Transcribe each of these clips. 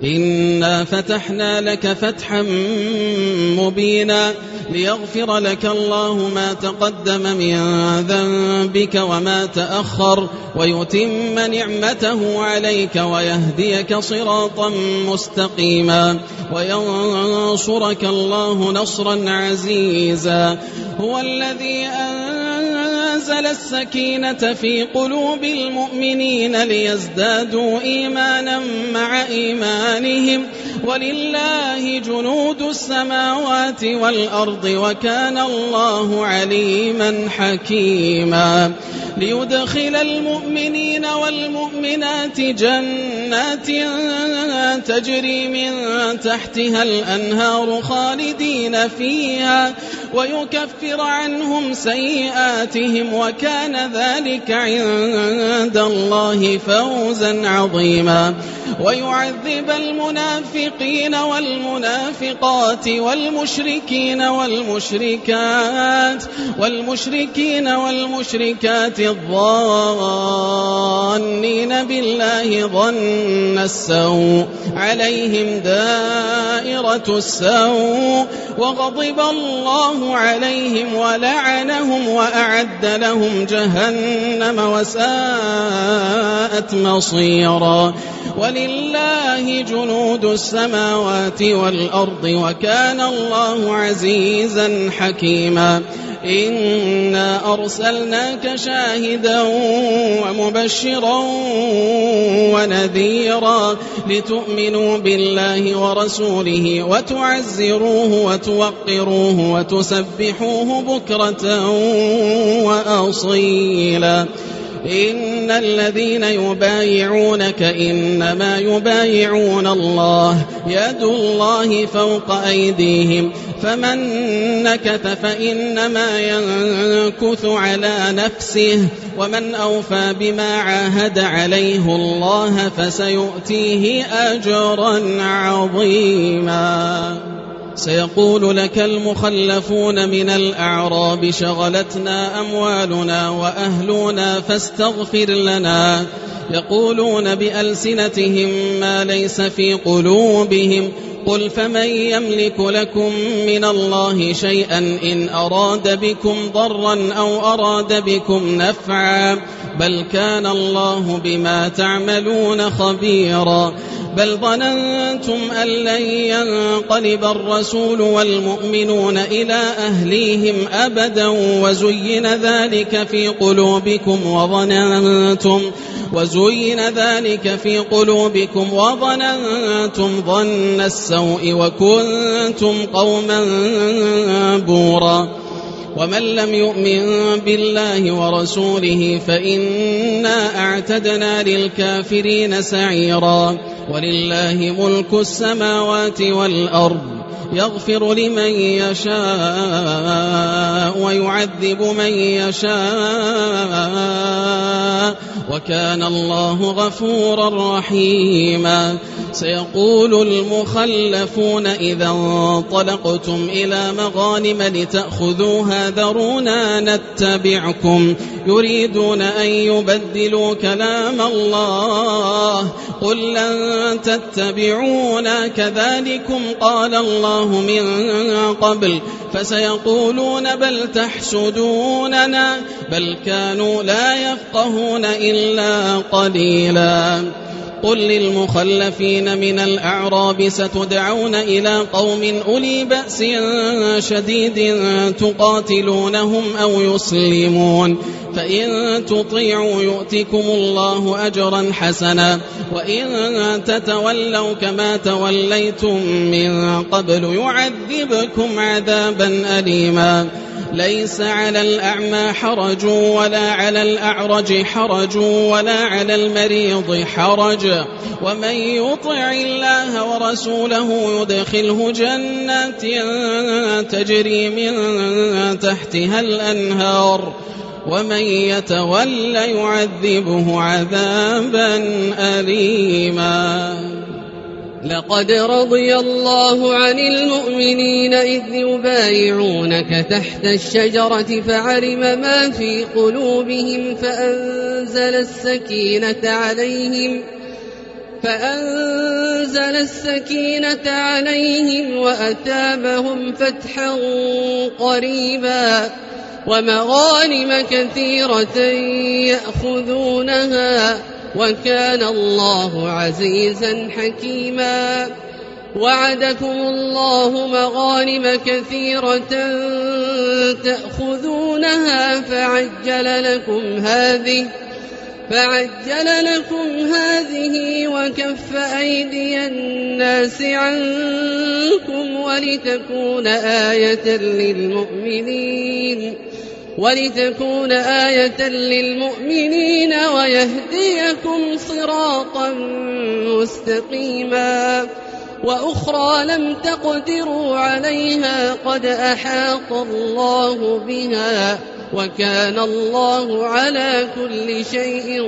إنا فتحنا لك فتحا مبينا ليغفر لك الله ما تقدم من ذنبك وما تأخر ويتم نعمته عليك ويهديك صراطا مستقيما وينصرك الله نصرا عزيزا. هو الذي أنزل السكينة في قلوب المؤمنين ليزدادوا إيمانا مع إيمانهم ولله جنود السماوات والأرض وكان الله عليما حكيما. ليدخل المؤمنين والمؤمنات جنات تجري من تحتها الأنهار خالدين فيها ويكفر عنهم سيئاتهم وكان ذلك عند الله فوزا عظيما. ويعذب المنافقين والمنافقات والمشركين والمشركات الظانين بالله ظن السوء عليهم دائرة السوء وغضب الله عليهم ولعنهم وأعد لهم جهنم وساءت مصيرا. ولله جنود السماوات والأرض وكان الله عزيزا حكيما. إنا أرسلناك شاهدا ومبشرا ونذيرا لتؤمنوا بالله ورسوله وتعزروه وتوقروه وتسبحوه بكرة وأصيلا. إن الذين يبايعونك إنما يبايعون الله يد الله فوق أيديهم فمن نكث فإنما ينكث على نفسه ومن أوفى بما عاهد عليه الله فسيؤتيه أجرا عظيما. سيقول لك المخلفون من الأعراب شغلتنا أموالنا وأهلنا فاستغفر لنا يقولون بألسنتهم ما ليس في قلوبهم قل فمن يملك لكم من الله شيئا إن أراد بكم ضرا أو أراد بكم نفعا بل كان الله بما تعملون خبيرا. بل ظننتم أن لن ينقلب الرسول والمؤمنون إلى أهليهم أبدا وزين ذلك في قلوبكم وظننتم ظن السوء وكنتم قوما بورا. ومن لم يؤمن بالله ورسوله فإنا أعتدنا للكافرين سعيرا. ولله ملك السماوات والأرض يغفر لمن يشاء ويعذب من يشاء وكان الله غفورا رحيما. سيقول المخلفون إذا انطلقتم إلى مغانم لتأخذوها ذرونا نتبعكم يريدون أن يبدلوا كلام الله قل لن تتبعونا كذلكم قال الله من قبل فسيقولون بل تحسدوننا بل كانوا لا يفقهون إلا قليلا. قل للمخلفين من الأعراب ستدعون إلى قوم أولي بأس شديد تقاتلونهم أو يسلمون فإن تطيعوا يؤتكم الله أجرا حسنا وإن تتولوا كما توليتم من قبل يعذبكم عذابا أليما. ليس على الأعمى حرج ولا على الأعرج حرج ولا على المريض حرج ومن يطع الله ورسوله يدخله جنات تجري من تحتها الأنهار ومن يتول يعذبه عذابا أليما. لقد رضي الله عن المؤمنين إذ يبايعونك تحت الشجرة فعلم ما في قلوبهم فأنزل فأنزل السكينة عليهم وأثابهم فتحا قريبا ومغانم كثيرة يأخذونها وكان الله عزيزا حكيما. وعدكم الله مغانم كثيرة تأخذونها فعجل لكم هذه وكف أيدي الناس عنكم ولتكون آية للمؤمنين ويهديكم صراطا مستقيما. وأخرى لم تقدروا عليها قد أحاط الله بها وكان الله على كل شيء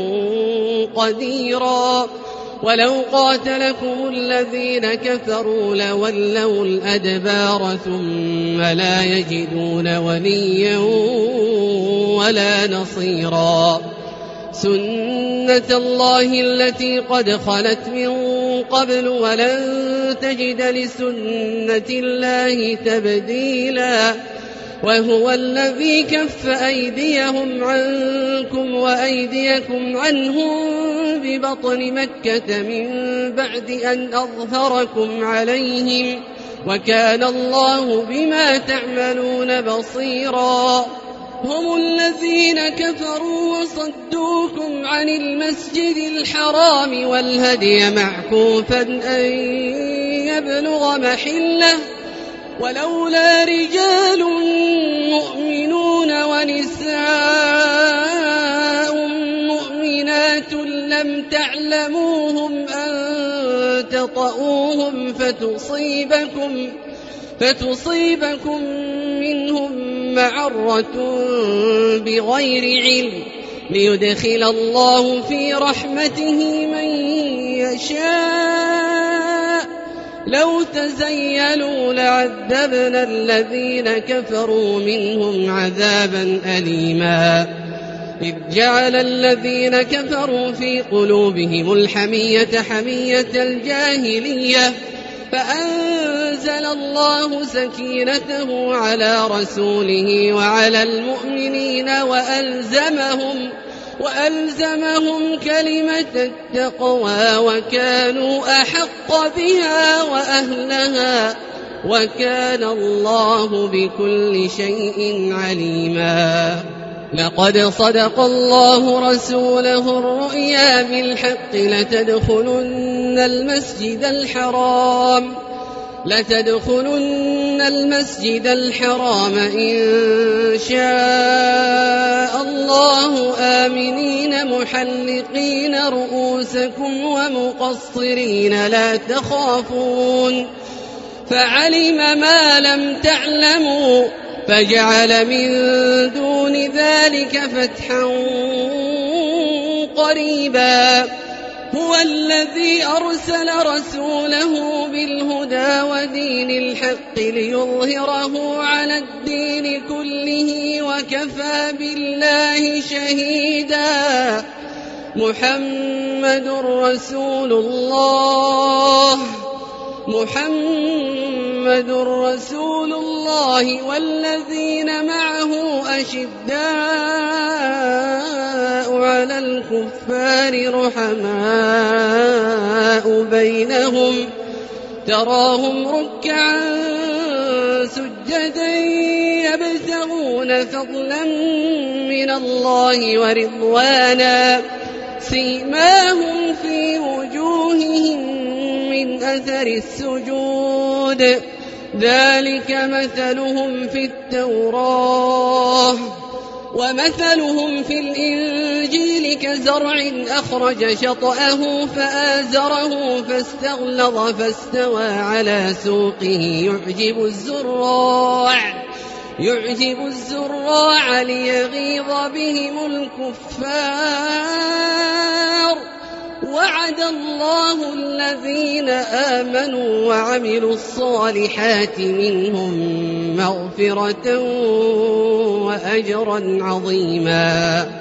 قديرا. ولو قاتلكم الذين كفروا لولوا الأدبار ثم لا يجدون وليا ولا نصيرا. سنة الله التي قد خلت من قبل ولن تجد لسنة الله تبديلا. وهو الذي كف أيديهم عنكم وأيديكم عنهم ببطن مكة من بعد أن أظهركم عليهم وكان الله بما تعملون بصيرا. هم الذين كفروا وصدوكم عن المسجد الحرام والهدي معكوفا أن يبلغ محله ولولا رجال مؤمنون ونساء مؤمنات لم تعلموهم أن تطؤوهم فتصيبكم منهم معرة بغير علم ليدخل الله في رحمته من يشاء. لو تزيلوا لعذبنا الذين كفروا منهم عذابا أليما. إذ جعل الذين كفروا في قلوبهم الحمية حمية الجاهلية فأنزل الله سكينته على رسوله وعلى المؤمنين وألزمهم كلمة التقوى وكانوا أحق بها وأهلها وكان الله بكل شيء عليما. لقد صدق الله رسوله الرؤيا بالحق لتدخلن المسجد الحرام إن شاء الله آمنين محلقين رؤوسكم ومقصرين لا تخافون فعلم ما لم تعلموا فجعل من دون ذلك فتحا قريبا. هو الذي أرسل رسوله بالهدى ودين الحق ليظهره على الدين كله وكفى بالله شهيدا. محمد رسول الله والذين معه أشداء على الكفار رحماء بينهم تراهم ركعا سجدا يبتغون فضلا من الله ورضوانا سيماهم في وجوههم من أثر السجود ذلك مثلهم في التوراة ومثلهم في الإنجيل كزرع أخرج شطأه فآزره فاستغلظ فاستوى على سوقه يعجب الزراع ليغيظ بهم الكفار. وعد الله الذين آمنوا وعملوا الصالحات منهم مغفرة وأجرا عظيما.